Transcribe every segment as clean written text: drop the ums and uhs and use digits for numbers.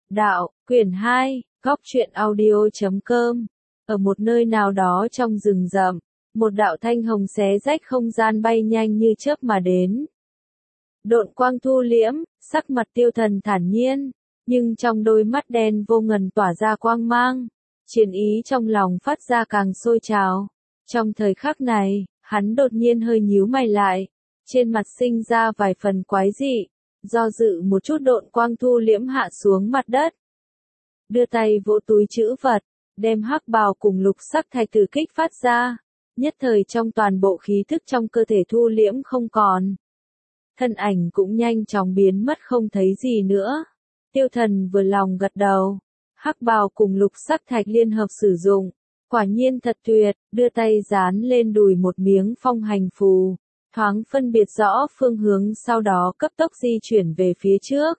Đạo, quyển 2, góc truyện audio.com. Ở một nơi nào đó trong rừng rậm, một đạo thanh hồng xé rách không gian bay nhanh như chớp mà đến. Độn quang thu liễm, sắc mặt Tiêu Thần thản nhiên, nhưng trong đôi mắt đen vô ngần tỏa ra quang mang, chiến ý trong lòng phát ra càng sôi trào. Trong thời khắc này, hắn đột nhiên hơi nhíu mày lại, trên mặt sinh ra vài phần quái dị, do dự một chút độn quang thu liễm hạ xuống mặt đất. Đưa tay vỗ túi trữ vật, đem hắc bào cùng lục sắc thạch tử kích phát ra, nhất thời trong toàn bộ khí thức trong cơ thể thu liễm không còn. Thân ảnh cũng nhanh chóng biến mất không thấy gì nữa. Tiêu Thần vừa lòng gật đầu, hắc bào cùng lục sắc thạch liên hợp sử dụng, quả nhiên thật tuyệt, đưa tay dán lên đùi một miếng phong hành phù, thoáng phân biệt rõ phương hướng sau đó cấp tốc di chuyển về phía trước.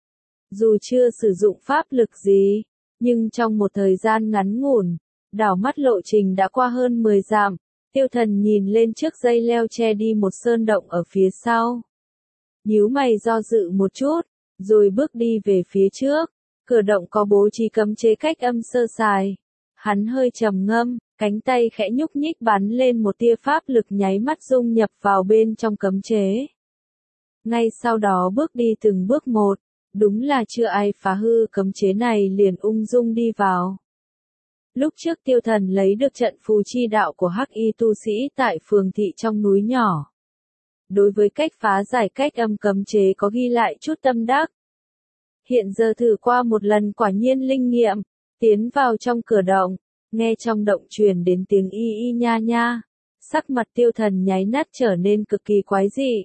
Dù chưa sử dụng pháp lực gì, nhưng trong một thời gian ngắn ngủn, đảo mắt lộ trình đã qua hơn 10 dặm, Tiêu Thần nhìn lên trước dây leo che đi một sơn động ở phía sau. Nhíu mày do dự một chút, rồi bước đi về phía trước, cửa động có bố trí cấm chế cách âm sơ sài. Hắn hơi trầm ngâm, cánh tay khẽ nhúc nhích bắn lên một tia pháp lực nháy mắt dung nhập vào bên trong cấm chế. Ngay sau đó bước đi từng bước một, đúng là chưa ai phá hư cấm chế này liền ung dung đi vào. Lúc trước Tiêu Thần lấy được trận phù chi đạo của hắc y tu sĩ tại phường thị trong núi nhỏ. Đối với cách phá giải cách âm cấm chế có ghi lại chút tâm đắc. Hiện giờ thử qua một lần quả nhiên linh nghiệm, tiến vào trong cửa động, nghe trong động truyền đến tiếng y y nha nha, sắc mặt Tiêu Thần nháy mắt trở nên cực kỳ quái dị.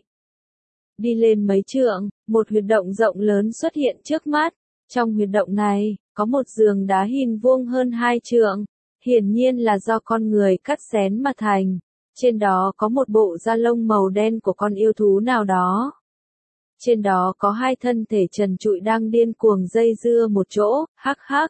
Đi lên mấy trượng, một huyệt động rộng lớn xuất hiện trước mắt, trong huyệt động này, có một giường đá hình vuông hơn 2 trượng, hiển nhiên là do con người cắt xén mà thành, trên đó có một bộ da lông màu đen của con yêu thú nào đó. Trên đó có 2 thân thể trần trụi đang điên cuồng dây dưa một chỗ, hắc hắc.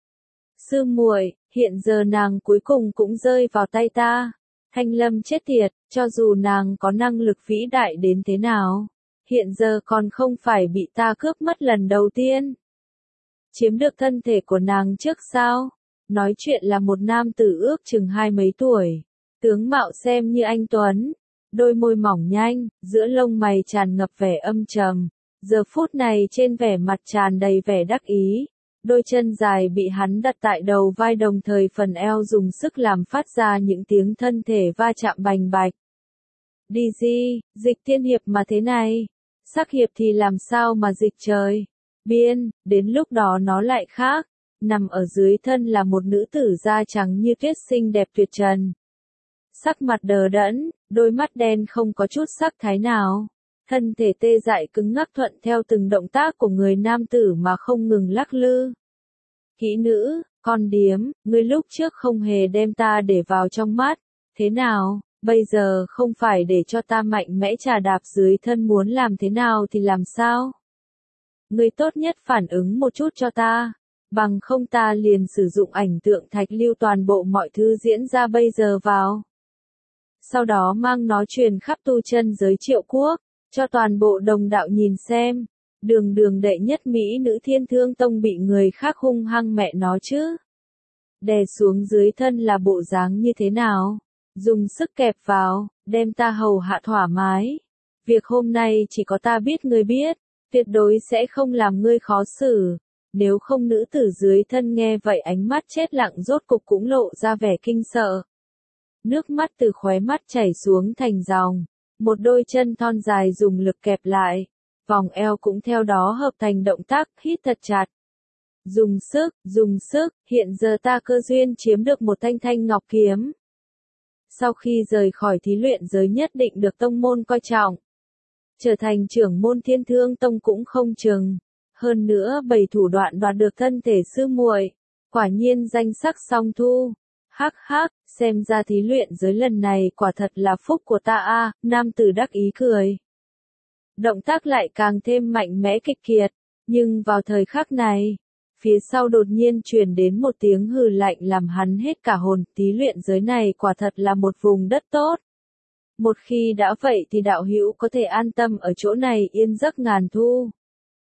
Sư muội, hiện giờ nàng cuối cùng cũng rơi vào tay ta. Thanh Lâm chết tiệt, cho dù nàng có năng lực vĩ đại đến thế nào, hiện giờ còn không phải bị ta cướp mất lần đầu tiên. Chiếm được thân thể của nàng trước sao? Nói chuyện là một nam tử ước chừng 20 mấy tuổi, tướng mạo xem như anh tuấn, đôi môi mỏng nhanh, giữa lông mày tràn ngập vẻ âm trầm, giờ phút này trên vẻ mặt tràn đầy vẻ đắc ý. Đôi chân dài bị hắn đặt tại đầu vai đồng thời phần eo dùng sức làm phát ra những tiếng thân thể va chạm bành bạch. Đi gì, dịch thiên hiệp mà thế này, sắc hiệp thì làm sao mà dịch trời. Biên, đến lúc đó nó lại khác, nằm ở dưới thân là một nữ tử da trắng như tuyết xinh đẹp tuyệt trần. Sắc mặt đờ đẫn, đôi mắt đen không có chút sắc thái nào. Thân thể tê dại cứng ngắc thuận theo từng động tác của người nam tử mà không ngừng lắc lư. Kỹ nữ, con điếm, ngươi lúc trước không hề đem ta để vào trong mắt, thế nào, bây giờ không phải để cho ta mạnh mẽ trà đạp dưới thân muốn làm thế nào thì làm sao? Ngươi tốt nhất phản ứng một chút cho ta, bằng không ta liền sử dụng ảnh tượng thạch lưu toàn bộ mọi thứ diễn ra bây giờ vào. Sau đó mang nó truyền khắp tu chân giới Triệu Quốc, cho toàn bộ đồng đạo nhìn xem, đường đệ nhất mỹ nữ Thiên Thương Tông bị người khác hung hăng mẹ nó chứ. Đè xuống dưới thân là bộ dáng như thế nào, dùng sức kẹp vào, đem ta hầu hạ thoải mái. Việc hôm nay chỉ có ta biết ngươi biết, tuyệt đối sẽ không làm ngươi khó xử. Nếu không nữ tử dưới thân nghe vậy ánh mắt chết lặng rốt cục cũng lộ ra vẻ kinh sợ. Nước mắt từ khóe mắt chảy xuống thành dòng. Một đôi chân thon dài dùng lực kẹp lại, vòng eo cũng theo đó hợp thành động tác hít thật chặt. Dùng sức, hiện giờ ta cơ duyên chiếm được một thanh ngọc kiếm. Sau khi rời khỏi thí luyện giới nhất định được tông môn coi trọng. Trở thành trưởng môn Thiên Thương Tông cũng không chừng. Hơn nữa bày thủ đoạn đoạt được thân thể sư muội, quả nhiên danh sắc song thu. Hắc hắc, xem ra thí luyện giới lần này quả thật là phúc của ta a, nam tử đắc ý cười. Động tác lại càng thêm mạnh mẽ kịch kiệt, nhưng vào thời khắc này, phía sau đột nhiên truyền đến một tiếng hừ lạnh làm hắn hết cả hồn, thí luyện giới này quả thật là một vùng đất tốt. Một khi đã vậy thì đạo hữu có thể an tâm ở chỗ này yên giấc ngàn thu.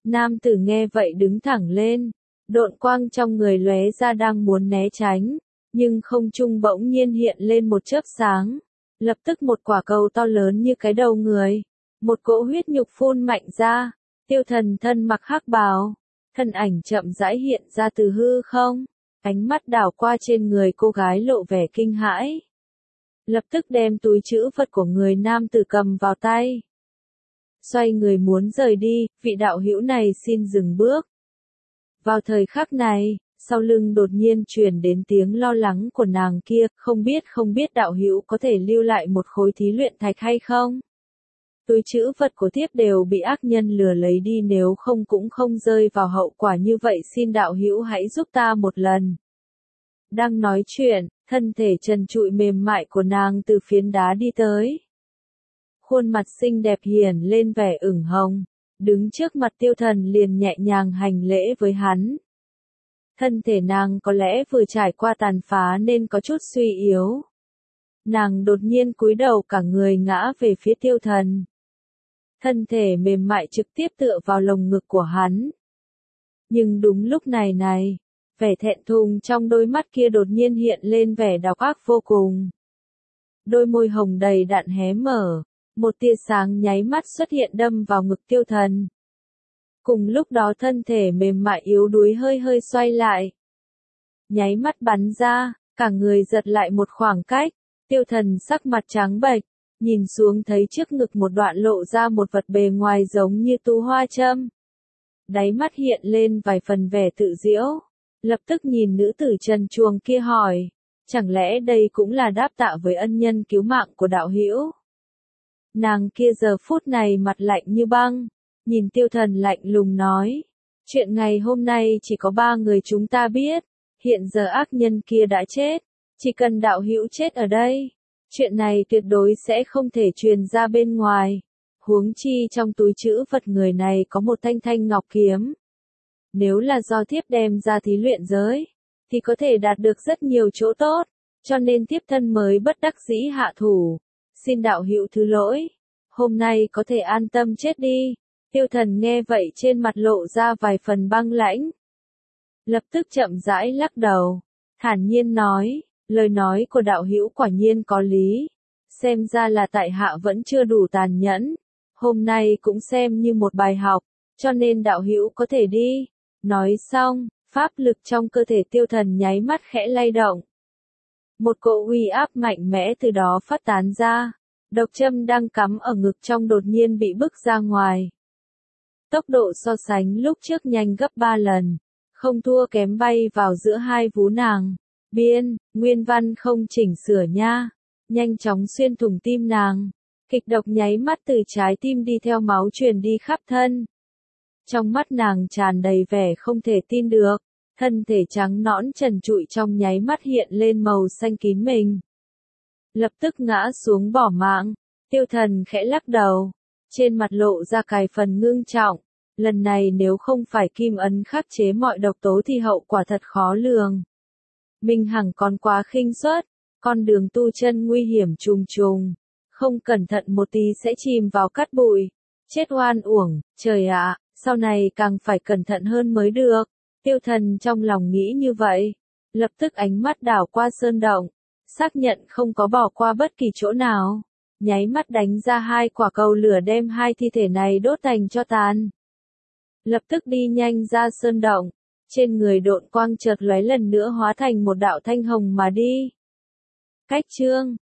Nam tử nghe vậy đứng thẳng lên, độn quang trong người lóe ra đang muốn né tránh, nhưng không trung bỗng nhiên hiện lên một chớp sáng, lập tức một quả cầu to lớn như cái đầu người, một cỗ huyết nhục phun mạnh ra, Tiêu Thần thân mặc hắc bào, thân ảnh chậm rãi hiện ra từ hư không, ánh mắt đảo qua trên người cô gái lộ vẻ kinh hãi. Lập tức đem túi trữ vật của người nam tử cầm vào tay. Xoay người muốn rời đi, vị đạo hữu này xin dừng bước. Vào thời khắc này, sau lưng đột nhiên truyền đến tiếng lo lắng của nàng kia, không biết đạo hữu có thể lưu lại một khối thí luyện thạch hay không? Túi trữ vật của thiếp đều bị ác nhân lừa lấy đi, nếu không cũng không rơi vào hậu quả như vậy, xin đạo hữu hãy giúp ta một lần. Đang nói chuyện, thân thể trần trụi mềm mại của nàng từ phiến đá đi tới. Khuôn mặt xinh đẹp hiển lên vẻ ửng hồng, đứng trước mặt Tiêu Thần liền nhẹ nhàng hành lễ với hắn. Thân thể nàng có lẽ vừa trải qua tàn phá nên có chút suy yếu. Nàng đột nhiên cúi đầu cả người ngã về phía Tiêu Thần. Thân thể mềm mại trực tiếp tựa vào lồng ngực của hắn. Nhưng đúng lúc này, vẻ thẹn thùng trong đôi mắt kia đột nhiên hiện lên vẻ độc ác vô cùng. Đôi môi hồng đầy đặn hé mở, một tia sáng nháy mắt xuất hiện đâm vào ngực Tiêu Thần. Cùng lúc đó thân thể mềm mại yếu đuối hơi hơi xoay lại. Nháy mắt bắn ra, cả người giật lại một khoảng cách, Tiêu Thần sắc mặt trắng bệch, nhìn xuống thấy trước ngực một đoạn lộ ra một vật bề ngoài giống như tu hoa châm. Đáy mắt hiện lên vài phần vẻ tự giễu, lập tức nhìn nữ tử trần truồng kia hỏi, chẳng lẽ đây cũng là đáp tạ với ân nhân cứu mạng của đạo hữu? Nàng kia giờ phút này mặt lạnh như băng, nhìn Tiêu Thần lạnh lùng nói, chuyện ngày hôm nay chỉ có 3 người chúng ta biết, hiện giờ ác nhân kia đã chết, chỉ cần đạo hữu chết ở đây, chuyện này tuyệt đối sẽ không thể truyền ra bên ngoài, huống chi trong túi trữ vật người này có một thanh thanh ngọc kiếm. Nếu là do thiếp đem ra thí luyện giới, thì có thể đạt được rất nhiều chỗ tốt, cho nên thiếp thân mới bất đắc dĩ hạ thủ. Xin đạo hữu thứ lỗi, hôm nay có thể an tâm chết đi. Tiêu Thần nghe vậy trên mặt lộ ra vài phần băng lãnh. Lập tức chậm rãi lắc đầu, thản nhiên nói, lời nói của đạo hữu quả nhiên có lý. Xem ra là tại hạ vẫn chưa đủ tàn nhẫn. Hôm nay cũng xem như một bài học, cho nên đạo hữu có thể đi. Nói xong, pháp lực trong cơ thể Tiêu Thần nháy mắt khẽ lay động. Một cỗ uy áp mạnh mẽ từ đó phát tán ra, độc châm đang cắm ở ngực trong đột nhiên bị bức ra ngoài. Tốc độ so sánh lúc trước nhanh gấp 3 lần, không thua kém bay vào giữa hai vú nàng. Biên, nguyên văn không chỉnh sửa nha, nhanh chóng xuyên thủng tim nàng. Kịch độc nháy mắt từ trái tim đi theo máu truyền đi khắp thân. Trong mắt nàng tràn đầy vẻ không thể tin được, thân thể trắng nõn trần trụi trong nháy mắt hiện lên màu xanh kín mình. Lập tức ngã xuống bỏ mạng, Tiêu Thần khẽ lắc đầu, trên mặt lộ ra cài phần ngưng trọng, lần này nếu không phải kim ấn khắc chế mọi độc tố thì hậu quả thật khó lường. Minh Hằng còn quá khinh suất, con đường tu chân nguy hiểm trùng trùng, không cẩn thận một tí sẽ chìm vào cát bụi, chết oan uổng, trời ạ, sau này càng phải cẩn thận hơn mới được. Tiêu Thần trong lòng nghĩ như vậy, lập tức ánh mắt đảo qua sơn động, xác nhận không có bỏ qua bất kỳ chỗ nào, nháy mắt đánh ra 2 quả cầu lửa đem 2 thi thể này đốt thành tro tàn. Lập tức đi nhanh ra sơn động, trên người độn quang chợt lóe lần nữa hóa thành một đạo thanh hồng mà đi. Cách chương